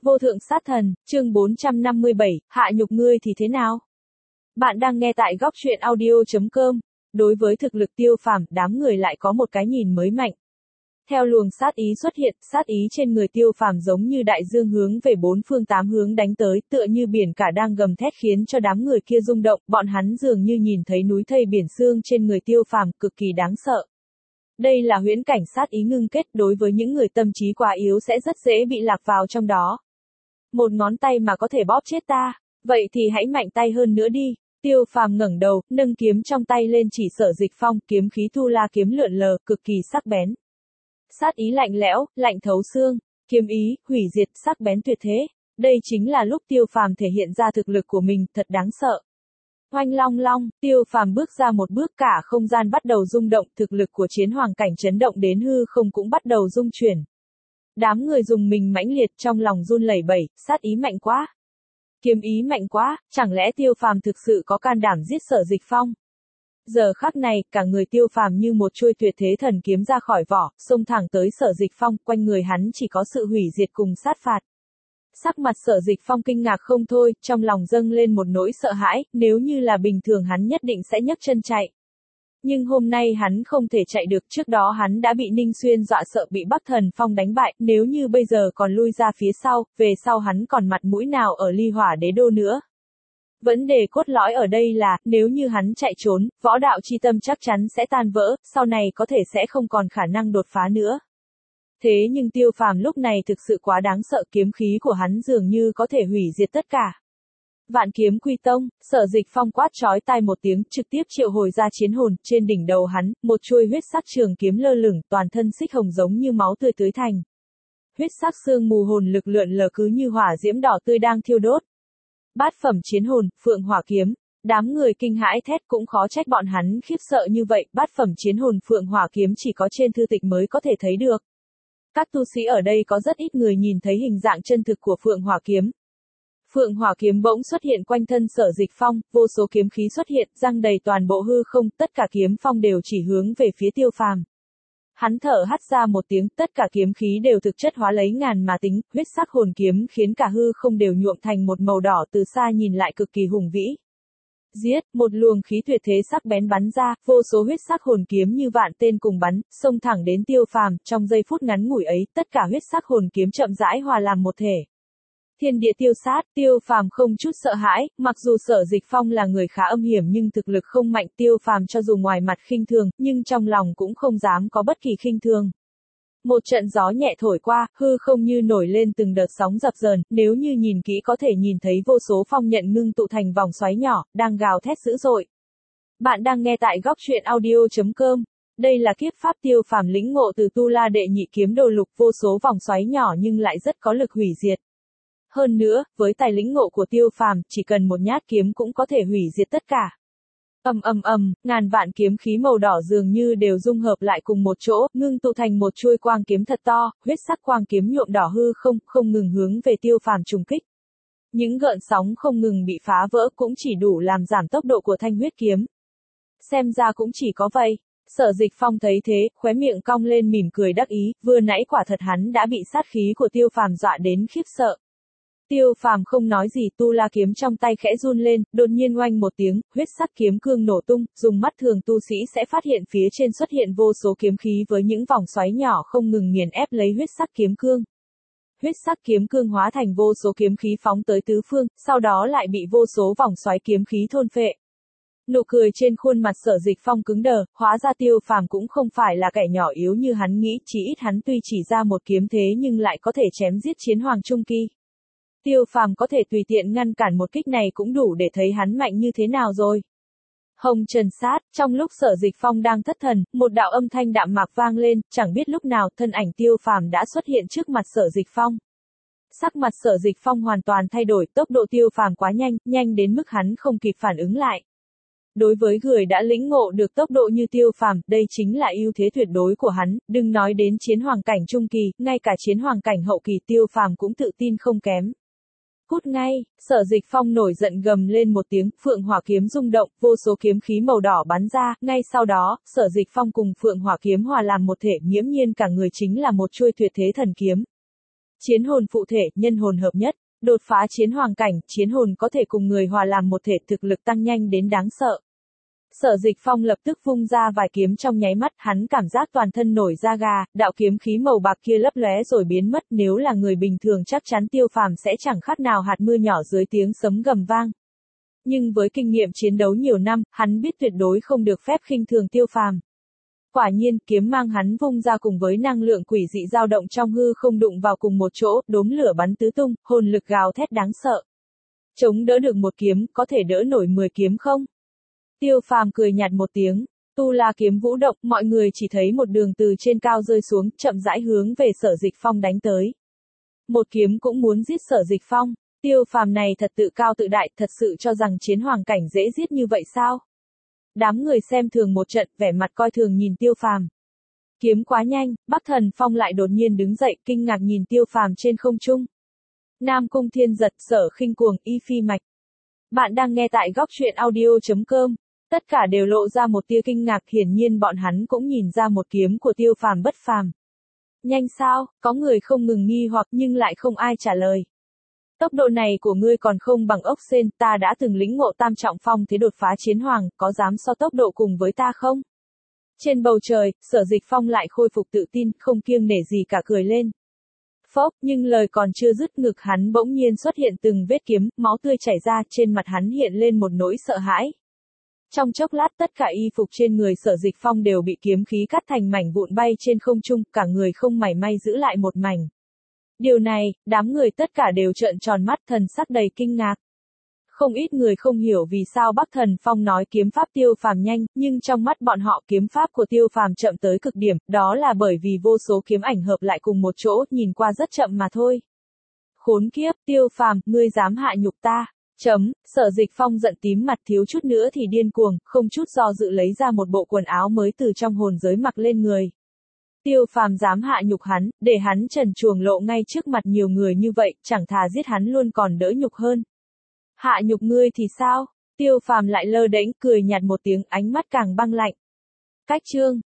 Vô thượng sát thần, chương 457, hạ nhục ngươi thì thế nào? Bạn đang nghe tại góc truyện audio.com. Đối với thực lực Tiêu Phàm, đám người lại có một cái nhìn mới mạnh. Theo luồng sát ý xuất hiện, sát ý trên người Tiêu Phàm giống như đại dương hướng về bốn phương tám hướng đánh tới, tựa như biển cả đang gầm thét khiến cho đám người kia rung động, bọn hắn dường như nhìn thấy núi thây biển xương trên người Tiêu Phàm, cực kỳ đáng sợ. Đây là huyễn cảnh sát ý ngưng kết, đối với những người tâm trí quá yếu sẽ rất dễ bị lạc vào trong đó. Một ngón tay mà có thể bóp chết ta, vậy thì hãy mạnh tay hơn nữa đi. Tiêu Phàm ngẩng đầu, nâng kiếm trong tay lên chỉ Sở Dịch Phong, kiếm khí tu la kiếm lượn lờ, cực kỳ sắc bén. Sát ý lạnh lẽo, lạnh thấu xương, kiếm ý, hủy diệt, sắc bén tuyệt thế. Đây chính là lúc Tiêu Phàm thể hiện ra thực lực của mình, thật đáng sợ. Oanh long long, Tiêu Phàm bước ra một bước, cả không gian bắt đầu rung động, thực lực của chiến hoàng cảnh chấn động đến hư không cũng bắt đầu rung chuyển. Đám người dùng mình mãnh liệt, trong lòng run lẩy bẩy, sát ý mạnh quá. Kiếm ý mạnh quá, chẳng lẽ Tiêu Phàm thực sự có can đảm giết Sở Dịch Phong? Giờ khắc này, cả người Tiêu Phàm như một chuôi tuyệt thế thần kiếm ra khỏi vỏ, xông thẳng tới Sở Dịch Phong, quanh người hắn chỉ có sự hủy diệt cùng sát phạt. Sắc mặt Sở Dịch Phong kinh ngạc không thôi, trong lòng dâng lên một nỗi sợ hãi, nếu như là bình thường hắn nhất định sẽ nhấc chân chạy. Nhưng hôm nay hắn không thể chạy được, trước đó hắn đã bị Ninh Xuyên dọa sợ bị Bắc Thần Phong đánh bại, nếu như bây giờ còn lui ra phía sau, về sau hắn còn mặt mũi nào ở Ly Hỏa Đế Đô nữa. Vấn đề cốt lõi ở đây là, nếu như hắn chạy trốn, võ đạo chi tâm chắc chắn sẽ tan vỡ, sau này có thể sẽ không còn khả năng đột phá nữa. Thế nhưng Tiêu Phàm lúc này thực sự quá đáng sợ, kiếm khí của hắn dường như có thể hủy diệt tất cả. Vạn kiếm quy tông, Sở Dịch Phong quát chói tai một tiếng, trực tiếp triệu hồi ra chiến hồn, trên đỉnh đầu hắn, một chuôi huyết sắc trường kiếm lơ lửng, toàn thân xích hồng giống như máu tươi tưới thành. Huyết sắc sương mù hồn lực lượn lờ cứ như hỏa diễm đỏ tươi đang thiêu đốt. Bát phẩm chiến hồn, Phượng Hỏa kiếm. Đám người kinh hãi thét, cũng khó trách bọn hắn khiếp sợ như vậy, bát phẩm chiến hồn Phượng Hỏa kiếm chỉ có trên thư tịch mới có thể thấy được. Các tu sĩ ở đây có rất ít người nhìn thấy hình dạng chân thực của Phượng Hỏa kiếm. Phượng Hỏa kiếm bỗng xuất hiện quanh thân Sở Dịch Phong, vô số kiếm khí xuất hiện, răng đầy toàn bộ hư không, tất cả kiếm phong đều chỉ hướng về phía Tiêu Phàm. Hắn thở hắt ra một tiếng, tất cả kiếm khí đều thực chất hóa lấy ngàn mà tính, huyết sắc hồn kiếm khiến cả hư không đều nhuộm thành một màu đỏ, từ xa nhìn lại cực kỳ hùng vĩ. Giết, một luồng khí tuyệt thế sắc bén bắn ra, vô số huyết sắc hồn kiếm như vạn tên cùng bắn, xông thẳng đến Tiêu Phàm, trong giây phút ngắn ngủi ấy, tất cả huyết sắc hồn kiếm chậm rãi hòa làm một thể. Thiên địa tiêu sát, Tiêu Phàm không chút sợ hãi, mặc dù Sở Dịch Phong là người khá âm hiểm nhưng thực lực không mạnh, Tiêu Phàm cho dù ngoài mặt khinh thường, nhưng trong lòng cũng không dám có bất kỳ khinh thường. Một trận gió nhẹ thổi qua, hư không như nổi lên từng đợt sóng dập dờn, nếu như nhìn kỹ có thể nhìn thấy vô số phong nhận ngưng tụ thành vòng xoáy nhỏ, đang gào thét dữ dội. Bạn đang nghe tại góc truyện audio.com. Đây là kiếp pháp Tiêu Phàm lĩnh ngộ từ Tu La Đệ Nhị Kiếm Đồ Lục, vô số vòng xoáy nhỏ nhưng lại rất có lực hủy diệt. Hơn nữa, với tài lĩnh ngộ của Tiêu Phàm, chỉ cần một nhát kiếm cũng có thể hủy diệt tất cả. Ngàn vạn kiếm khí màu đỏ dường như đều dung hợp lại cùng một chỗ, ngưng tụ thành một chuôi quang kiếm thật to, huyết sắc quang kiếm nhuộm đỏ hư không, không ngừng hướng về Tiêu Phàm trùng kích. Những gợn sóng không ngừng bị phá vỡ cũng chỉ đủ làm giảm tốc độ của thanh huyết kiếm. Xem ra cũng chỉ có vậy. Sở Dịch Phong thấy thế, khóe miệng cong lên mỉm cười đắc ý, vừa nãy quả thật hắn đã bị sát khí của Tiêu Phàm dọa đến khiếp sợ. Tiêu Phàm không nói gì, tu la kiếm trong tay khẽ run lên, đột nhiên oanh một tiếng, huyết sắc kiếm cương nổ tung, dùng mắt thường tu sĩ sẽ phát hiện phía trên xuất hiện vô số kiếm khí với những vòng xoáy nhỏ không ngừng nghiền ép lấy huyết sắc kiếm cương. Huyết sắc kiếm cương hóa thành vô số kiếm khí phóng tới tứ phương, sau đó lại bị vô số vòng xoáy kiếm khí thôn phệ. Nụ cười trên khuôn mặt Sở Dịch Phong cứng đờ, hóa ra Tiêu Phàm cũng không phải là kẻ nhỏ yếu như hắn nghĩ, chỉ ít hắn tuy chỉ ra một kiếm thế nhưng lại có thể chém giết chiến hoàng trung kỳ. Tiêu Phàm có thể tùy tiện ngăn cản một kích này cũng đủ để thấy hắn mạnh như thế nào rồi. Hồng trần sát, trong lúc Sở Dịch Phong đang thất thần, một đạo âm thanh đạm mạc vang lên, chẳng biết lúc nào, thân ảnh Tiêu Phàm đã xuất hiện trước mặt Sở Dịch Phong. Sắc mặt Sở Dịch Phong hoàn toàn thay đổi, tốc độ Tiêu Phàm quá nhanh, nhanh đến mức hắn không kịp phản ứng lại. Đối với người đã lĩnh ngộ được tốc độ như Tiêu Phàm, đây chính là ưu thế tuyệt đối của hắn, đừng nói đến chiến hoàng cảnh trung kỳ, ngay cả chiến hoàng cảnh hậu kỳ Tiêu Phàm cũng tự tin không kém. Cút ngay, Sở Dịch Phong nổi giận gầm lên một tiếng, Phượng Hỏa kiếm rung động, vô số kiếm khí màu đỏ bắn ra, ngay sau đó, Sở Dịch Phong cùng Phượng Hỏa kiếm hòa làm một thể, nghiễm nhiên cả người chính là một chuôi tuyệt thế thần kiếm. Chiến hồn phụ thể, nhân hồn hợp nhất, đột phá chiến hoàng cảnh, chiến hồn có thể cùng người hòa làm một thể, thực lực tăng nhanh đến đáng sợ. Sở Dịch Phong lập tức vung ra vài kiếm, trong nháy mắt, hắn cảm giác toàn thân nổi da gà, đạo kiếm khí màu bạc kia lấp lóe rồi biến mất, nếu là người bình thường chắc chắn Tiêu Phàm sẽ chẳng khác nào hạt mưa nhỏ dưới tiếng sấm gầm vang. Nhưng với kinh nghiệm chiến đấu nhiều năm, hắn biết tuyệt đối không được phép khinh thường Tiêu Phàm. Quả nhiên, kiếm mang hắn vung ra cùng với năng lượng quỷ dị dao động trong hư không đụng vào cùng một chỗ, đốm lửa bắn tứ tung, hồn lực gào thét đáng sợ. Chống đỡ được một kiếm, có thể đỡ nổi 10 kiếm không? Tiêu Phàm cười nhạt một tiếng, tu la kiếm vũ động, mọi người chỉ thấy một đường từ trên cao rơi xuống, chậm rãi hướng về Sở Dịch Phong đánh tới. Một kiếm cũng muốn giết Sở Dịch Phong, Tiêu Phàm này thật tự cao tự đại, thật sự cho rằng chiến hoàng cảnh dễ giết như vậy sao? Đám người xem thường một trận, vẻ mặt coi thường nhìn Tiêu Phàm. Kiếm quá nhanh, Bắc Thần Phong lại đột nhiên đứng dậy, kinh ngạc nhìn Tiêu Phàm trên không trung. Nam Cung Thiên Giật, Sở Khinh Cuồng, Y Phi Mạch. Bạn đang nghe tại góc truyện audio.com. Tất cả đều lộ ra một tia kinh ngạc, hiển nhiên bọn hắn cũng nhìn ra một kiếm của Tiêu Phàm bất phàm. Nhanh sao? Có người không ngừng nghi hoặc nhưng lại không ai trả lời. Tốc độ này của ngươi còn không bằng ốc sên, ta đã từng lĩnh ngộ tam trọng phong thế đột phá chiến hoàng, có dám so tốc độ cùng với ta không? Trên bầu trời, Sở Dịch Phong lại khôi phục tự tin, không kiêng nể gì cả cười lên. Phốc, nhưng lời còn chưa dứt, ngực hắn bỗng nhiên xuất hiện từng vết kiếm, máu tươi chảy ra, trên mặt hắn hiện lên một nỗi sợ hãi. Trong chốc lát tất cả y phục trên người Sở Dịch Phong đều bị kiếm khí cắt thành mảnh vụn bay trên không trung, cả người không mảy may giữ lại một mảnh. Điều này, đám người tất cả đều trợn tròn mắt, thần sắc đầy kinh ngạc. Không ít người không hiểu vì sao Bắc Thần Phong nói kiếm pháp Tiêu Phàm nhanh, nhưng trong mắt bọn họ kiếm pháp của Tiêu Phàm chậm tới cực điểm, đó là bởi vì vô số kiếm ảnh hợp lại cùng một chỗ, nhìn qua rất chậm mà thôi. Khốn kiếp, Tiêu Phàm, ngươi dám hạ nhục ta. Sở Dịch Phong giận tím mặt, thiếu chút nữa thì điên cuồng, không chút do dự lấy ra một bộ quần áo mới từ trong hồn giới mặc lên người. Tiêu Phàm dám hạ nhục hắn, để hắn trần truồng lộ ngay trước mặt nhiều người như vậy, chẳng thà giết hắn luôn còn đỡ nhục hơn. Hạ nhục ngươi thì sao? Tiêu Phàm lại lơ đễnh cười nhạt một tiếng, ánh mắt càng băng lạnh. Cách chương